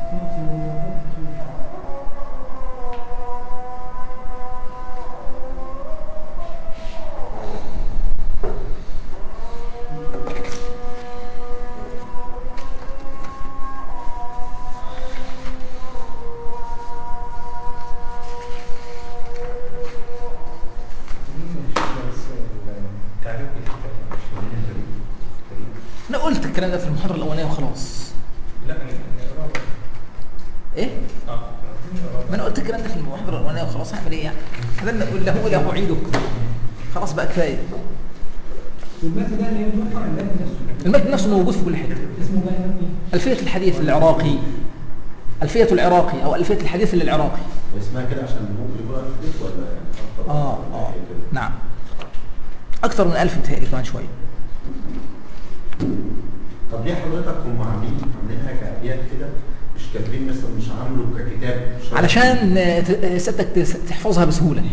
انا قلت الكلام ده في المحاضره الاولانيه وخلاص. لا ايه؟ ما انا قلت الكلام ده في المحاضره الاولانيه وخلاص. اعمل ايه يعني؟ هذا نقول له اعيدك. خلاص بقى كفايه. والمتن ده اللي هي المفرع المتن نفسه موجود في كل حته. اسمه بقى ايه؟ ألفية الحديث العراقي، ألفية العراقي أو ألفية الحديث للعراقي. اسمها كده عشان ممكن يكون الفيديو ولا نعم. أكثر من 1000 متهيألي كمان شوية. طب ليه حضرتك هم عاملينها كأبيات كده مش كاتبين مثلا مش عامله ككتاب علشان سيادتك تحفظها بسهولة.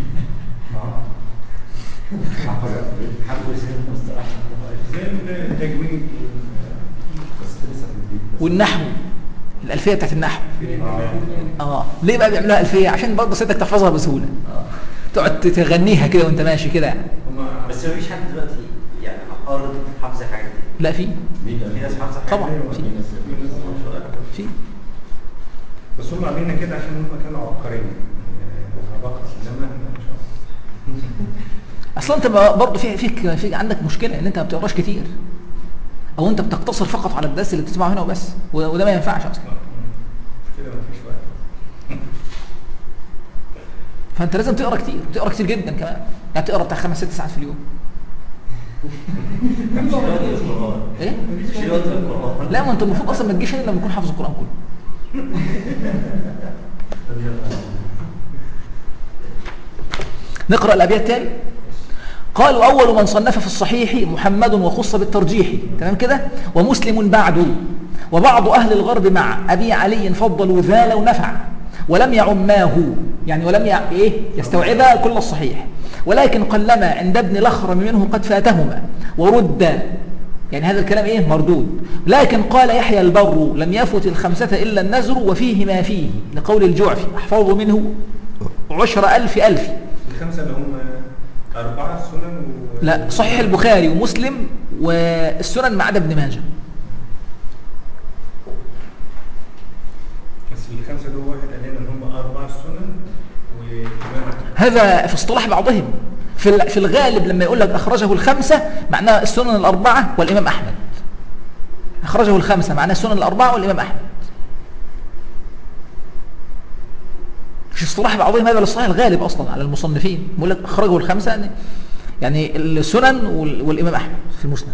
حبوا يسيروا مصطلح زي التجويد والنحو، الألفية بتاعت النحو. ليه بقى بيعملوها ألفية؟ عشان برضه سيادتك تحفظها بسهولة. تقعد تغنيها كده وانت ماشي كده يعني. بس مفيش حد دلوقتي يعني عقارض حافظ حاجة دي. لا في ناس حافظة حاجة طبعا في بس هم عاملين كده عشان هم كانوا عبقريين عباقرة، انما احنا ان شاء الله. اصلا انت برضه في عندك مشكله ان انت ما بتقراش كتير، او انت بتقتصر فقط على الدرس اللي بتسمعه هنا وبس، وده ما ينفعش اصلا. كده ما فيش وقت. فانت لازم تقرا كتير، وتقرا كتير جدا كمان، يعني تقرا بتاع 5-6 ساعات في اليوم. ايه؟ لا، ما انت المفروض اصلا ما تجيش هنا لما تكون حافظ القران كله. نقرا الابيات تاني. قالوا اول من صنف في الصحيح محمد وخص بالترجيح، تمام كده، ومسلم بعده، وبعض اهل الغرب مع ابي علي فضلوا ذا لو نفع، ولم يعماه، يعني ولم يستوعبا كل الصحيح، ولكن قلما عند ابن الأخرم منه قد فاتهما ورد، يعني هذا الكلام مردود. لكن قال يحيى البر لم يفت الخمسة إلا النزر وفيه ما فيه، لقول الجعفي أحفظ منه 10,000 ألف. الخمسة اللي هم 4 سنن لا، صحيح البخاري ومسلم والسنن ما عدا ابن ماجه. بس الخمسة دول واحد قال لنا ان هم 4 سنن وإمام. هذا في اصطلاح بعضهم. في الغالب لما يقول لك أخرجه الخمسة معناه السنن الأربعة والإمام أحمد. أخرجه الخمسة معناه السنن الأربعة والإمام أحمد. في اصطلاح بعضهم هذا الاصطلاح الغالب أصلا على المصنفين، يقول لك أخرجه الخمسة يعني السنن والإمام أحمد في المسند.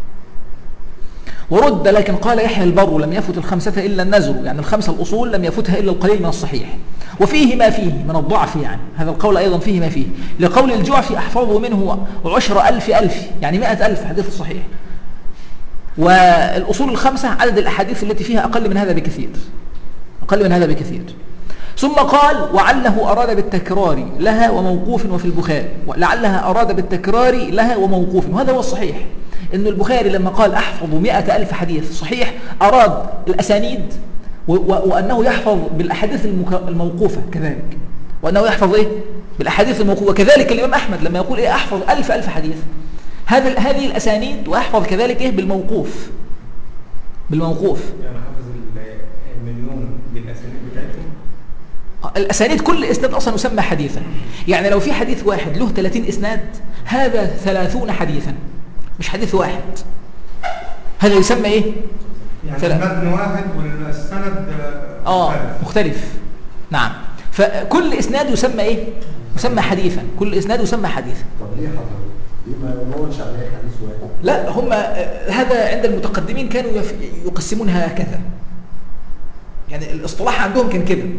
ورد، لكن قال يحيى البر لم يفت الخمسة إلا النزر، يعني الخمسة الأصول لم يفتها إلا القليل من الصحيح، وفيه ما فيه من الضعف، يعني هذا القول أيضا فيه ما فيه، لقول الجعفي أحفظ منه 10,000 ألف، يعني 100,000 حديث صحيح. والأصول الخمسة عدد الأحاديث التي فيها أقل من هذا بكثير، أقل من هذا بكثير. ثم قال وعله أراد بالتكرار لها وموقوف، وفي البخاري لعلها أراد بالتكرار لها وموقوف، وهذا هو الصحيح، إن البخاري لما قال أحفظ 100,000 حديث صحيح أراد الأسانيد، وأنه يحفظ بالأحاديث الموقوفة كذلك، وأنه يحفظ بالأحاديث الموقوفة. وكذلك الإمام أحمد لما يقول أحفظ 1000 حديث، هذه الأسانيد، ويحفظ كذلك بالموقوف. يعني حافظ المليون بالأسانيد بتاعتهم. الأسانيد كل إسناد أصلا يسمى حديثا، يعني لو في حديث واحد له 30 إسناد، هذا 30 حديثا، مش حديث واحد. هذا يسمى يعني المتن واحد والسند مختلف. نعم، فكل إسناد يسمى يسمى حديثا، كل إسناد يسمى حديثا. طب ليه حضرتك؟ ليه ما نقولش عليه حديث واحد؟ لا، هم هذا عند المتقدمين كانوا يقسمونها هكذا، يعني الاصطلاح عندهم كان كده،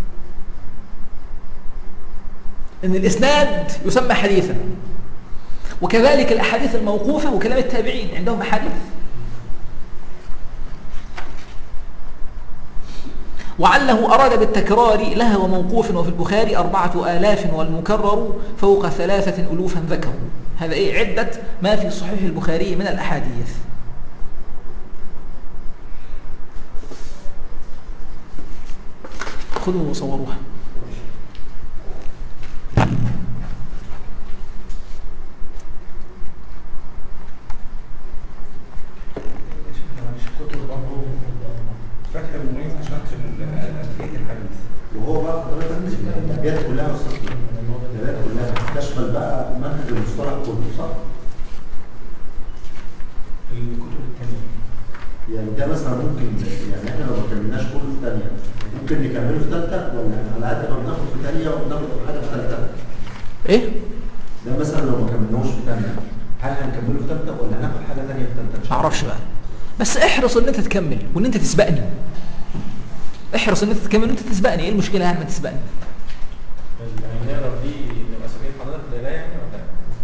ان الاسناد يسمى حديثا، وكذلك الاحاديث الموقوفه وكلام التابعين عندهم احاديث. وعله اراد بالتكرار لها وموقوف، وفي البخاري 4,000 والمكرر فوق 3,000 ذكروا. هذا عده ما في صحيح البخاري من الاحاديث. خذوا وصوروها. فتح المنيف شرح ألفية الحديث، وهو بقى حضرتك الأبيات كلها مستقلة، الأبيات كلها تشمل بقى منهج المصطلح كله، صح؟ الكتب الثانية يعني ده مثلا ممكن، يعني احنا لو ما كملناش كله في ثانية ممكن نكمله في ثالثة، ولا على قد ما بناخد في ثانية وبناخد حاجة في ثالثة؟ ده مثلا لو ما كملناهوش في ثانية، هل هنكمله في ثالثة ولا هناخد حاجة ثانية في ثالثة؟ ما اعرفش بقى، بس احرص ان انت تكمل وان انت تسبقني. احرص ان انت تكمل وان انت تسبقني. ايه المشكله يعني ما تسبقني؟ يعني نقرا دي نبقى سابقين حضرتك لله يعني ولا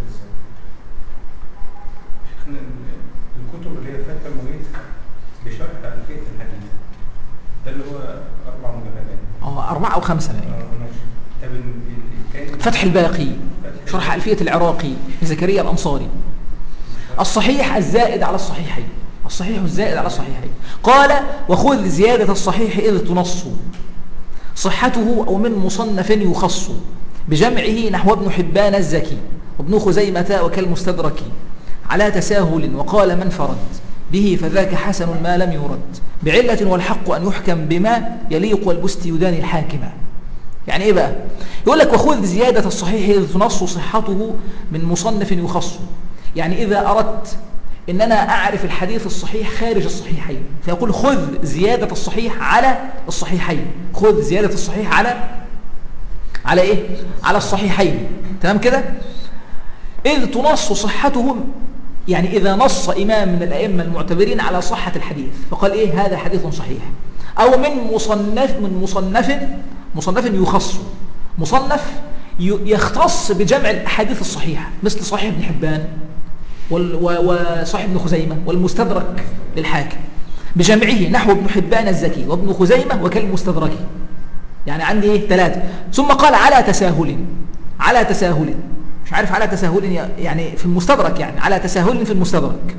الكتب اللي هي فتح المنيف بشرح ألفية الحديث، ده اللي هو 4 مجلدات. 4 أو 5 ماشي. طب الثاني فتح الباقي، شرح ألفية العراقي زكريا الأنصاري. الصحيح الزائد على الصحيحين، الصحيح الزائد على الصحيحين. قال وخذ زيادة الصحيح إذ تنص صحته أو من مصنف يخص، بجمعه نحو ابن حبان الزكي وابن خزيمة وكالمستدرك، على تساهل وقال من فرد به فذاك حسن ما لم يرد بعلة والحق أن يحكم بما يليق والبست يداني الحاكمة. يعني إيه بقى؟ يقول لك وخذ زيادة الصحيح إذ تنص صحته من مصنف يخص. يعني إذا أردت إن أنا أعرف الحديث الصحيح خارج الصحيحين فيقول خذ زيادة الصحيح على الصحيحين. خذ زيادة الصحيح على إيه؟ على الصحيحين. تمام كده؟ إذ تنص صحته، يعني إذا نص إمام من الأئمة المعتبرين على صحة الحديث فقال إيه هذا حديث صحيح، أو من مصنف يخص، مصنف يختص بجمع الأحاديث الصحيحة مثل صحيح ابن حبان وصحيح ابن خزيمة والمستدرك للحاكم بجمعه نحو ابن حبان الزكي وابن خزيمة وكالمستدرك. يعني عندي إيه 3. ثم قال على تساهل مش عارف على تساهل يعني في المستدرك، يعني على تساهل في المستدرك.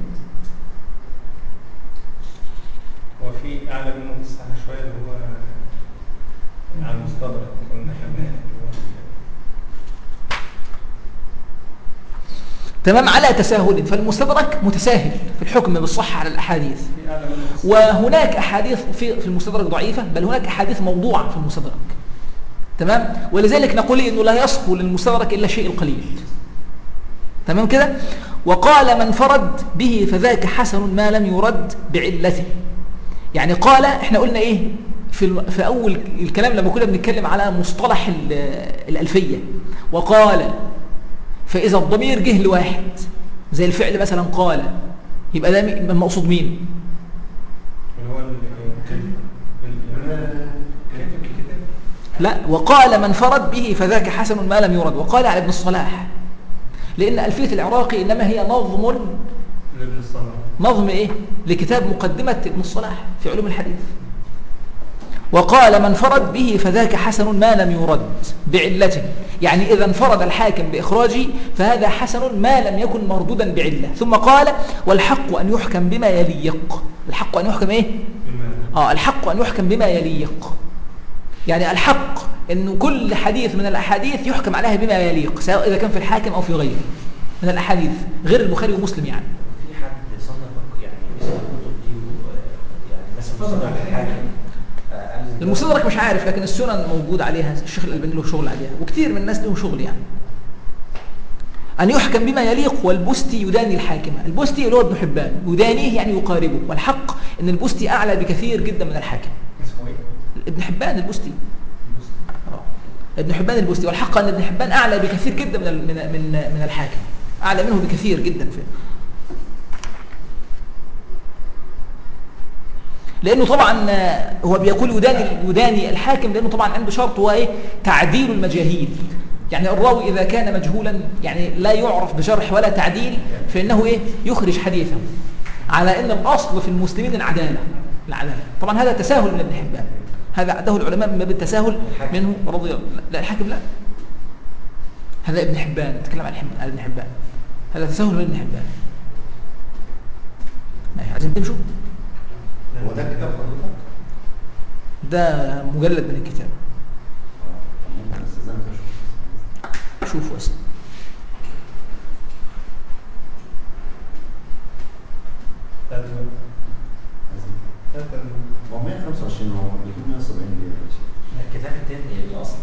وفي أعلى منه مساحة شوية اللي هو على المستدرك كنا خدناه. تمام. على تساهل، فالمستدرك متساهل في الحكم بالصحة على الأحاديث، وهناك أحاديث في المستدرك ضعيفة، بل هناك أحاديث موضوعة في المستدرك. تمام. ولذلك نقول إنه لا يصفو للمستدرك إلا شيء القليل. تمام كده. وقال من فرد به فذاك حسن ما لم يرد بعلته. يعني قال، احنا قلنا ايه في اول الكلام لما كنا بنتكلم على مصطلح الألفية، وقال فإذا الضمير جه لواحد زي الفعل مثلا قال، يبقى ده المقصود مين؟ اللي هو لا، وقال من فرد به فذاك حسن ما لم يرد. وقال على ابن الصلاح، لأن ألفية العراقي إنما هي لابن الصلاح، نظم إيه؟ لكتاب مقدمة ابن الصلاح في علوم الحديث. وقال من فرد به فذاك حسن ما لم يرد بعلته، يعني إذا انفرد الحاكم بإخراجه فهذا حسن ما لم يكن مردودا بعلة. ثم قال والحق أن يحكم بما يليق. الحق أن يحكم إيه؟ الحق أن يحكم بما يليق. يعني الحق أن كل حديث من الأحاديث يحكم عليها بما يليق، سواء إذا كان في الحاكم أو في غيره من الأحاديث غير البخاري ومسلم. يعني في حد صنف يعني مثل الكتب دي يعني مثلا مصدر الحاكم المستدرك مش عارف، لكن السنن موجود عليها، الشيخ الألباني له شغل عليها، وكثير من الناس لهم شغل. يعني أن يحكم بما يليق والبستي يداني الحاكمة. البستي اللي هو ابن حبان، يدانيه يعني يقاربه، والحق أن البستي أعلى بكثير جدا من الحاكم. اسمه ايه؟ ابن حبان البستي. ابن حبان البستي. والحق أن ابن حبان أعلى بكثير جدا من الحاكم، أعلى منه بكثير جدا فيه. لأنه طبعا هو بيقول يداني الحاكم، لأنه طبعا عنده شرط هو إيه؟ تعديل المجاهيل. يعني الراوي إذا كان مجهولا يعني لا يعرف بجرح ولا تعديل فإنه إيه؟ يخرج حديثه، على أن الأصل في المسلمين العدالة. طبعا هذا تساهل من ابن حبان، هذا عده العلماء من باب التساهل منه رضي الله. لا الحاكم لا، هذا ابن حبان، نتكلم عن ابن حبان، هذا تساهل من ابن حبان. ماشي، عايزين تمشوا؟ هو ده كتاب حضرتك؟ ده مجلد من الكتاب. ممكن استاذنك اشوف. شوفوا أصلا. هو 125 هو بيكون 170 ليه؟ الكتاب التاني الأصل.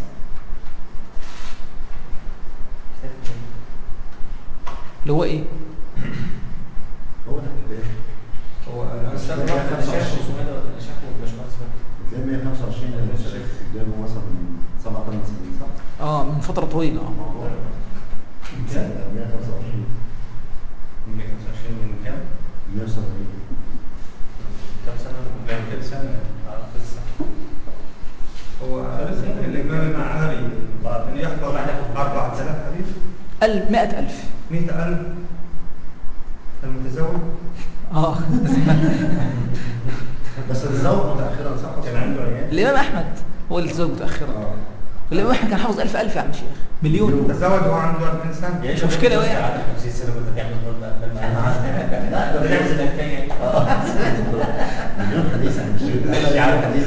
الكتاب التاني اللي هو إيه؟ هو ده الكتاب. هو أنا شايفه اسمه ده ولا شكله باشمهندس بتلاقي 125 اللي الشيخ جابه مثلا من 7 8 سنين صح؟ من فترة طويلة. سنة 125 125 من كام؟ 170 كام سنة؟ كام سنة؟ هو الإمام المعاري أن يحفظ 4000 حديث؟ 100,000. 100,000 المتزوج؟ بس الزوج متأخرا صح؟ كان عنده عيال؟ الإمام أحمد هو اللي تزوج متأخرا. والإمام أحمد كان حافظ 1000 يا عم شيخ، مليون. تزوج وهو عنده 40 سنة؟ مش مشكلة وين؟ 50 سنة كنت تعمل لا ده بتعمل الحكاية. مليون حديث عن الشيخ. مش عارف حديث.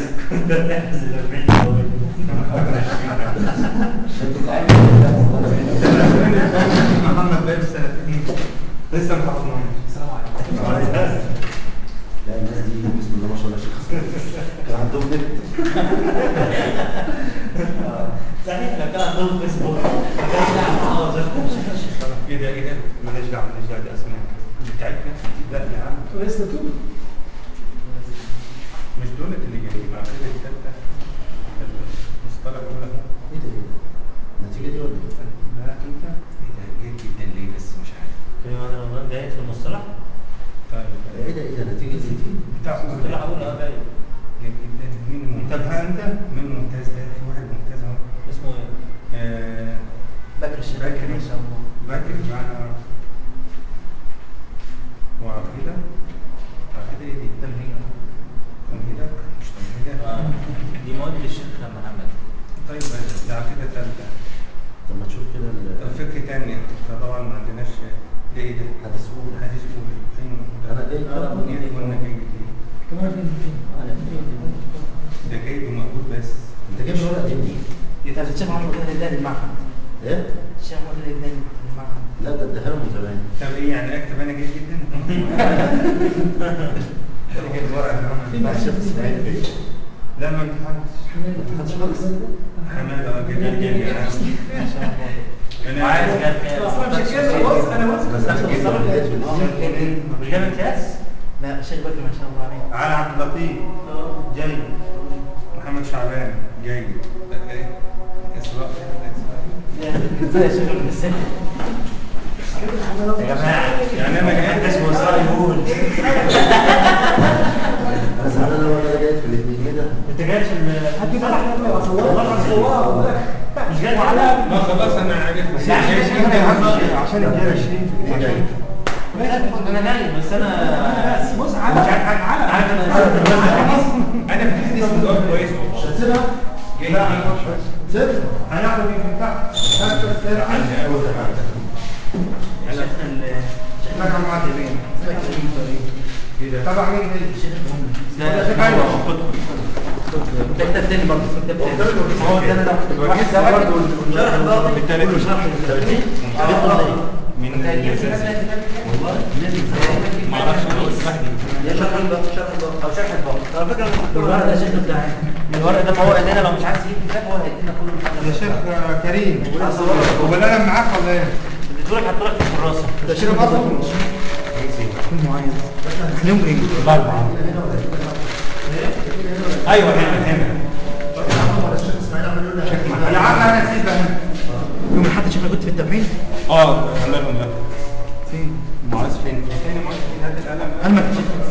محمد بقى سنتين لسه ما حفظناهوش. السلام عليكم. بتاعت نفس لا يا عم ولسه توب. مش دولت اللي جايين مع كده التالتة المصطلح الاولى اهو. ايه ده؟ النتيجه دي ولا ايه؟ لا انت ايه ده جيد جدا ليه بس مش عارف. في بعض رمضان جاي في المصطلح. طيب ايه ده؟ ايه ده؟ النتيجه دي؟ بتاع المصطلح اقول جاي. جيد جدا. مين الممتاز؟ انت مين الممتاز ده؟ في واحد ممتاز اهو. اسمه ايه؟ بكر الشيخ بكري. ما شاء الله. بكري معانا وعقيدة. عقيدة ايه دي؟ تمهيد. تمهيدك مش تمهيدك. دي مواد للشيخ محمد. طيب ماشي. ده عقيدة تالتة. لما تشوف كده فكرة تانية فطبعا ما عندناش ايه ده؟ حدث أولى. حديث أولى. انا جاي قلنا جيد ليه؟ كمان فين؟ ده جيد ومقبول بس. انت جايب الورقه دي منين؟ دي بتاعت الشيخ محمد الهلال المعهد. ايه؟ الشيخ محمد الهلال المعهد. لا ده اديها لهم زمان. طب ايه يعني اكتب انا جيد جدا؟ انا جايب الورقة في اللي معشر في اسماعيل. لا ما امتحنتش. محدش خالص. حمادة جيد جدا. انا عايز اصلا مش كده بص انا بص مش جايب امتياز؟ لا الشيخ بكر ما شاء الله عليه. علي عبد اللطيف جيد. محمد شعبان جيد. اسراء ازاي يا شيخ بالسن؟ يا جماعه يعني انا جاي اسمه اسراء يقول بس انا لو انا جاي في الاثنين كده انت جاي في هتجيب لك حاجه صور مش جاي ما خلاص انا عارف عشان الجيش ايه جاي؟ انا جاي بس انا بص مش عارف حاجه عارف انا في الحديث بتقول كويس سيبها جاي سيبها هنعمل ايه في تحت رقم معدلين تبع مين دي؟ ده التاني برضه هو التاني ده واحد ده برضه شرح الباقي بالتالي شرح التاني من الاساس والله ما اعرفش شرح الباقي او شرح الباقي على فكره الورق ده شكله بتاعي الورق ده هو قال لنا لو مش عايز يجيب كتاب هو هيدينا كله يا شيخ كريم وبلانا معاك ولا ايه؟ اديتهولك هحطهولك في الكراسه ده شيخ مصر كل معين يوم ايه؟ الاربعه ايوه هنا يا عم انا نسيت هنا يوم الحد شكلك كنت في التمرين اه عملهم ده فين؟ معاذ فين؟ فين معاذ في هذا القلم المكتب